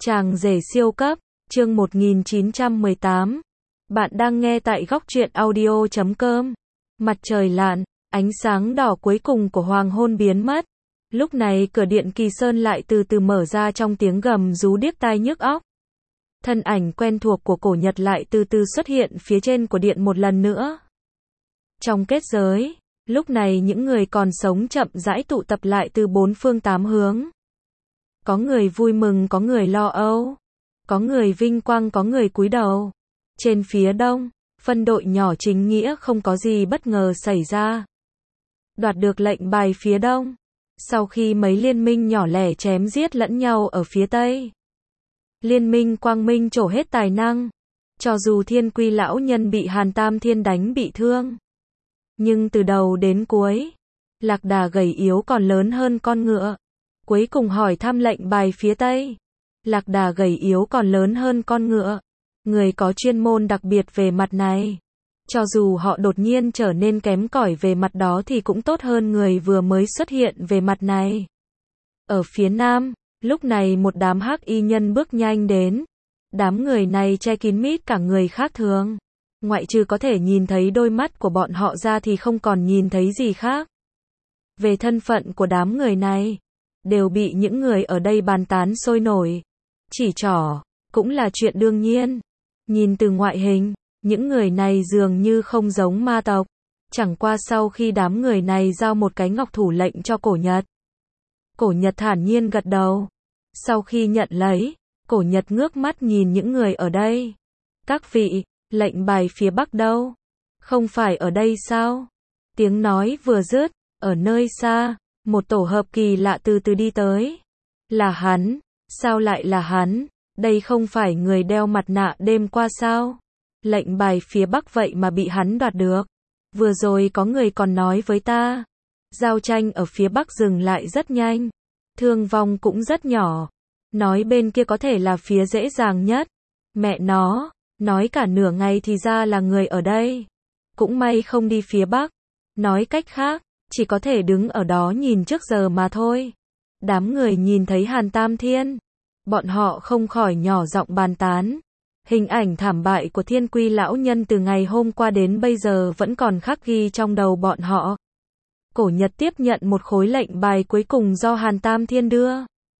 Chàng rể siêu cấp, chương 1918. Bạn đang nghe tại góc truyện audio.com. Mặt trời lặn, ánh sáng đỏ cuối cùng của hoàng hôn biến mất. Lúc này cửa điện Kỳ Sơn lại từ từ mở ra trong tiếng gầm rú điếc tai nhức óc. Thân ảnh quen thuộc của Cổ Nhật lại từ từ xuất hiện phía trên của điện một lần nữa. Trong kết giới, lúc này những người còn sống chậm rãi tụ tập lại từ bốn phương tám hướng. Có người vui mừng, có người lo âu, có người vinh quang, có người cúi đầu. Trên phía đông, phân đội nhỏ chính nghĩa không có gì bất ngờ xảy ra. Đoạt được lệnh bài phía đông, sau khi mấy liên minh nhỏ lẻ chém giết lẫn nhau ở phía tây. Liên minh Quang Minh trổ hết tài năng, cho dù Thiên Quy lão nhân bị Hàn Tam Thiên đánh bị thương, nhưng từ đầu đến cuối, Lạc Đà gầy yếu còn lớn hơn con ngựa. Cuối cùng hỏi thăm lệnh bài phía tây. Lạc Đà gầy yếu còn lớn hơn con ngựa. Người có chuyên môn đặc biệt về mặt này. Cho dù họ đột nhiên trở nên kém cỏi về mặt đó thì cũng tốt hơn người vừa mới xuất hiện về mặt này. Ở phía nam, lúc này một đám hắc y nhân bước nhanh đến. Đám người này che kín mít cả người khác thường. Ngoại trừ có thể nhìn thấy đôi mắt của bọn họ ra thì không còn nhìn thấy gì khác. Về thân phận của đám người này, đều bị những người ở đây bàn tán sôi nổi. Chỉ trỏ, cũng là chuyện đương nhiên. Nhìn từ ngoại hình, những người này dường như không giống ma tộc. Chẳng qua sau khi đám người này giao một cái ngọc thủ lệnh cho Cổ Nhật. Cổ Nhật thản nhiên gật đầu. Sau khi nhận lấy, Cổ Nhật ngước mắt nhìn những người ở đây. Các vị, lệnh bài phía bắc đâu? Không phải ở đây sao? Tiếng nói vừa dứt, ở nơi xa, một tổ hợp kỳ lạ từ từ đi tới. Là hắn? Sao lại là hắn? Đây không phải người đeo mặt nạ đêm qua sao? Lệnh bài phía bắc vậy mà bị hắn đoạt được. Vừa rồi có người còn nói với ta, giao tranh ở phía bắc dừng lại rất nhanh, thương vong cũng rất nhỏ. Nói bên kia có thể là phía dễ dàng nhất. Mẹ nó, nói cả nửa ngày thì ra là người ở đây. Cũng may không đi phía bắc. Nói cách khác, chỉ có thể đứng ở đó nhìn trước giờ mà thôi. Đám người nhìn thấy Hàn Tam Thiên, bọn họ không khỏi nhỏ giọng bàn tán. Hình ảnh thảm bại của Thiên Quy lão nhân từ ngày hôm qua đến bây giờ vẫn còn khắc ghi trong đầu bọn họ. Cổ Nhật tiếp nhận một khối lệnh bài cuối cùng do Hàn Tam Thiên đưa.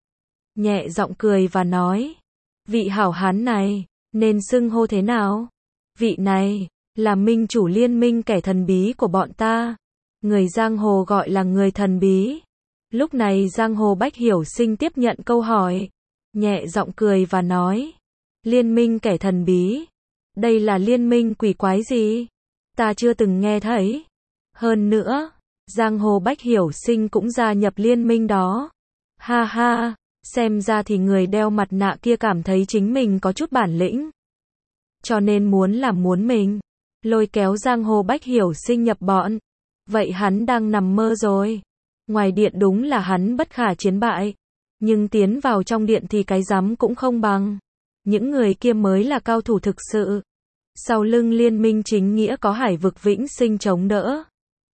Nhẹ giọng cười và nói, vị hảo hán này, nên xưng hô thế nào? Vị này, là minh chủ liên minh kẻ thần bí của bọn ta. Người giang hồ gọi là người thần bí. Lúc này giang hồ Bách Hiểu Sinh tiếp nhận câu hỏi. Nhẹ giọng cười và nói, liên minh kẻ thần bí. Đây là liên minh quỷ quái gì? Ta chưa từng nghe thấy. Hơn nữa, giang hồ Bách Hiểu Sinh cũng gia nhập liên minh đó. Ha ha, xem ra thì người đeo mặt nạ kia cảm thấy chính mình có chút bản lĩnh. Cho nên muốn làm muốn mình. Lôi kéo giang hồ Bách Hiểu Sinh nhập bọn. Vậy hắn đang nằm mơ rồi. Ngoài điện đúng là hắn bất khả chiến bại. Nhưng tiến vào trong điện thì cái rắm cũng không bằng. Những người kia mới là cao thủ thực sự. Sau lưng liên minh chính nghĩa có Hải Vực Vĩnh Sinh chống đỡ.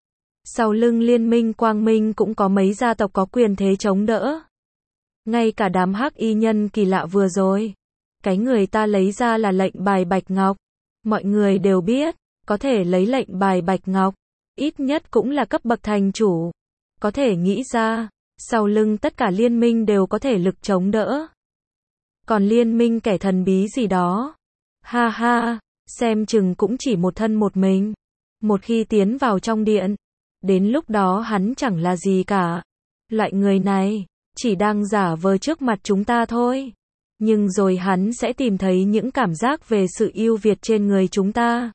Sau lưng liên minh Quang Minh cũng có mấy gia tộc có quyền thế chống đỡ. Ngay cả đám hắc y nhân kỳ lạ vừa rồi. Cái người ta lấy ra là lệnh bài Bạch Ngọc. Mọi người đều biết, có thể lấy lệnh bài Bạch Ngọc. Ít nhất cũng là cấp bậc thành chủ. Có thể nghĩ ra, sau lưng tất cả liên minh đều có thể lực chống đỡ. Còn liên minh kẻ thần bí gì đó. Ha ha, xem chừng cũng chỉ một thân một mình. Một khi tiến vào trong điện, đến lúc đó hắn chẳng là gì cả. Loại người này, chỉ đang giả vờ trước mặt chúng ta thôi. Nhưng rồi hắn sẽ tìm thấy những cảm giác về sự ưu việt trên người chúng ta.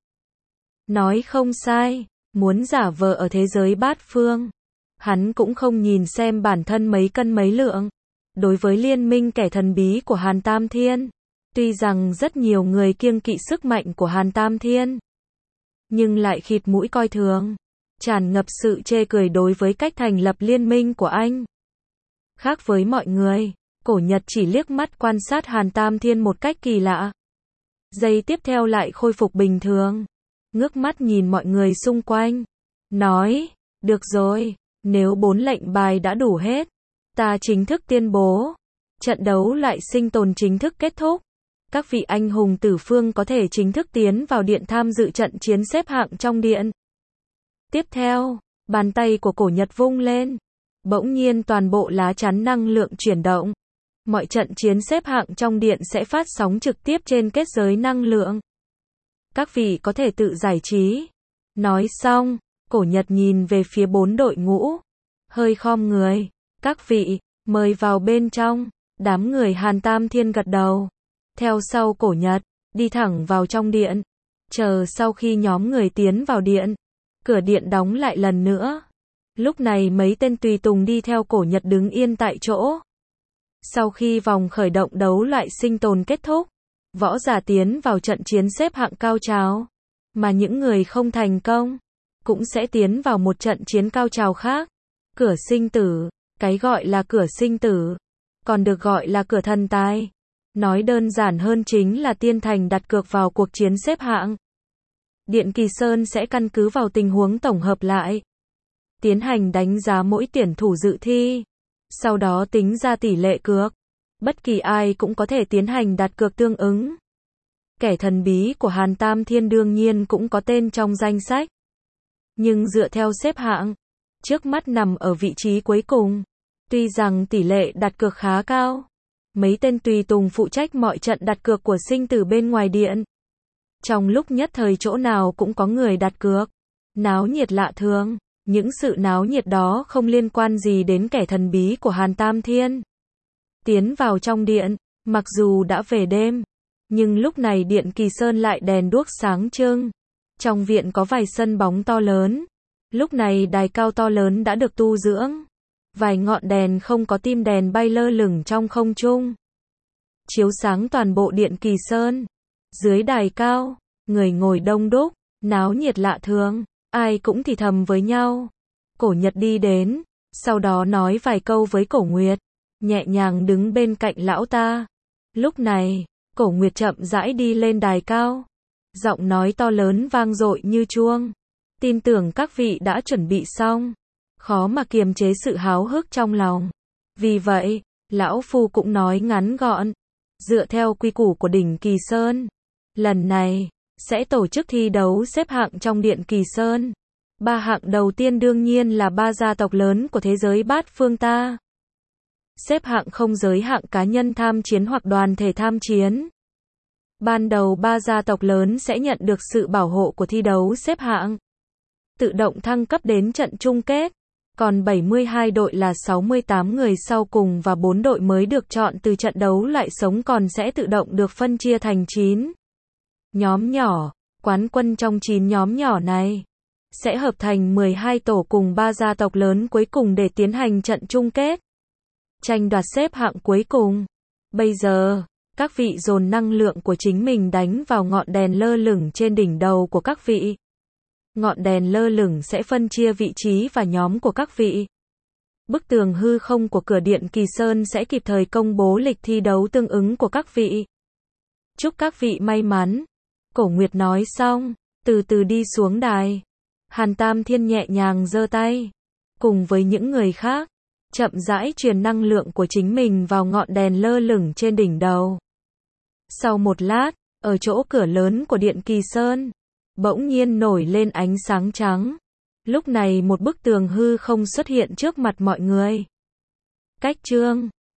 Nói không sai. Muốn giả vờ ở thế giới bát phương. Hắn cũng không nhìn xem bản thân mấy cân mấy lượng. Đối với liên minh kẻ thần bí của Hàn Tam Thiên, tuy rằng rất nhiều người kiêng kỵ sức mạnh của Hàn Tam Thiên, nhưng lại khịt mũi coi thường, tràn ngập sự chê cười đối với cách thành lập liên minh của anh. Khác với mọi người, Cổ Nhật chỉ liếc mắt quan sát Hàn Tam Thiên một cách kỳ lạ. Giây tiếp theo lại khôi phục bình thường. Ngước mắt nhìn mọi người xung quanh. Nói, được rồi, nếu 4 lệnh bài đã đủ hết, ta chính thức tuyên bố. Trận đấu lại sinh tồn chính thức kết thúc. Các vị anh hùng tử phương có thể chính thức tiến vào điện tham dự trận chiến xếp hạng trong điện. Tiếp theo, bàn tay của Cổ Nhật vung lên. Bỗng nhiên toàn bộ lá chắn năng lượng chuyển động. Mọi trận chiến xếp hạng trong điện sẽ phát sóng trực tiếp trên kết giới năng lượng. Các vị có thể tự giải trí. Nói xong, Cổ Nhật nhìn về phía 4 đội ngũ. Hơi khom người. Các vị, mời vào bên trong. Đám người Hàn Tam Thiên gật đầu. Theo sau Cổ Nhật, đi thẳng vào trong điện. Chờ sau khi nhóm người tiến vào điện, cửa điện đóng lại lần nữa. Lúc này mấy tên tùy tùng đi theo Cổ Nhật đứng yên tại chỗ. Sau khi vòng khởi động đấu loại sinh tồn kết thúc, võ giả tiến vào trận chiến xếp hạng cao trào. Mà những người không thành công, cũng sẽ tiến vào một trận chiến cao trào khác. Cửa sinh tử, cái gọi là cửa sinh tử, còn được gọi là cửa thần tài. Nói đơn giản hơn chính là tiên thành đặt cược vào cuộc chiến xếp hạng. Điện Kỳ Sơn sẽ căn cứ vào tình huống tổng hợp lại, tiến hành đánh giá mỗi tuyển thủ dự thi, sau đó tính ra tỷ lệ cược. Bất kỳ ai cũng có thể tiến hành đặt cược tương ứng. Kẻ thần bí của Hàn Tam Thiên đương nhiên cũng có tên trong danh sách. Nhưng dựa theo xếp hạng, trước mắt nằm ở vị trí cuối cùng. Tuy rằng tỷ lệ đặt cược khá cao, mấy tên tùy tùng phụ trách mọi trận đặt cược của sinh tử bên ngoài điện. Trong lúc nhất thời chỗ nào cũng có người đặt cược. Náo nhiệt lạ thường. Những sự náo nhiệt đó không liên quan gì đến kẻ thần bí của Hàn Tam Thiên. Tiến vào trong điện, mặc dù đã về đêm, nhưng lúc này điện Kỳ Sơn lại đèn đuốc sáng trưng. Trong viện có vài sân bóng to lớn. Lúc này đài cao to lớn đã được tu dưỡng. Vài ngọn đèn không có tim đèn bay lơ lửng trong không trung, chiếu sáng toàn bộ điện Kỳ Sơn. Dưới đài cao, người ngồi đông đúc, náo nhiệt lạ thường, ai cũng thì thầm với nhau. Cổ Nhật đi đến, sau đó nói vài câu với Cổ Nguyệt, nhẹ nhàng đứng bên cạnh lão ta. Lúc này, Cổ Nguyệt chậm rãi đi lên đài cao, giọng nói to lớn vang dội như chuông. Tin tưởng các vị đã chuẩn bị xong. Khó mà kiềm chế sự háo hức trong lòng. Vì vậy, lão phu cũng nói ngắn gọn. Dựa theo quy củ của đỉnh Kỳ Sơn, lần này sẽ tổ chức thi đấu xếp hạng trong điện Kỳ Sơn. 3 hạng đầu tiên đương nhiên là 3 gia tộc lớn của thế giới bát phương ta. Xếp hạng không giới hạn cá nhân tham chiến hoặc đoàn thể tham chiến. Ban đầu 3 gia tộc lớn sẽ nhận được sự bảo hộ của thi đấu xếp hạng, tự động thăng cấp đến trận chung kết. Còn 72 đội là 68 người sau cùng và 4 đội mới được chọn từ trận đấu loại sống còn sẽ tự động được phân chia thành 9 nhóm nhỏ. Quán quân trong 9 nhóm nhỏ này sẽ hợp thành 12 tổ cùng 3 gia tộc lớn cuối cùng để tiến hành trận chung kết, tranh đoạt xếp hạng cuối cùng. Bây giờ, các vị dồn năng lượng của chính mình đánh vào ngọn đèn lơ lửng trên đỉnh đầu của các vị. Ngọn đèn lơ lửng sẽ phân chia vị trí và nhóm của các vị. Bức tường hư không của cửa điện Kỳ Sơn sẽ kịp thời công bố lịch thi đấu tương ứng của các vị. Chúc các vị may mắn. Cổ Nguyệt nói xong, từ từ đi xuống đài. Hàn Tam Thiên nhẹ nhàng giơ tay, cùng với những người khác, chậm rãi truyền năng lượng của chính mình vào ngọn đèn lơ lửng trên đỉnh đầu. Sau một lát, ở chỗ cửa lớn của điện Kỳ Sơn, bỗng nhiên nổi lên ánh sáng trắng. Lúc này một bức tường hư không xuất hiện trước mặt mọi người. Cách chương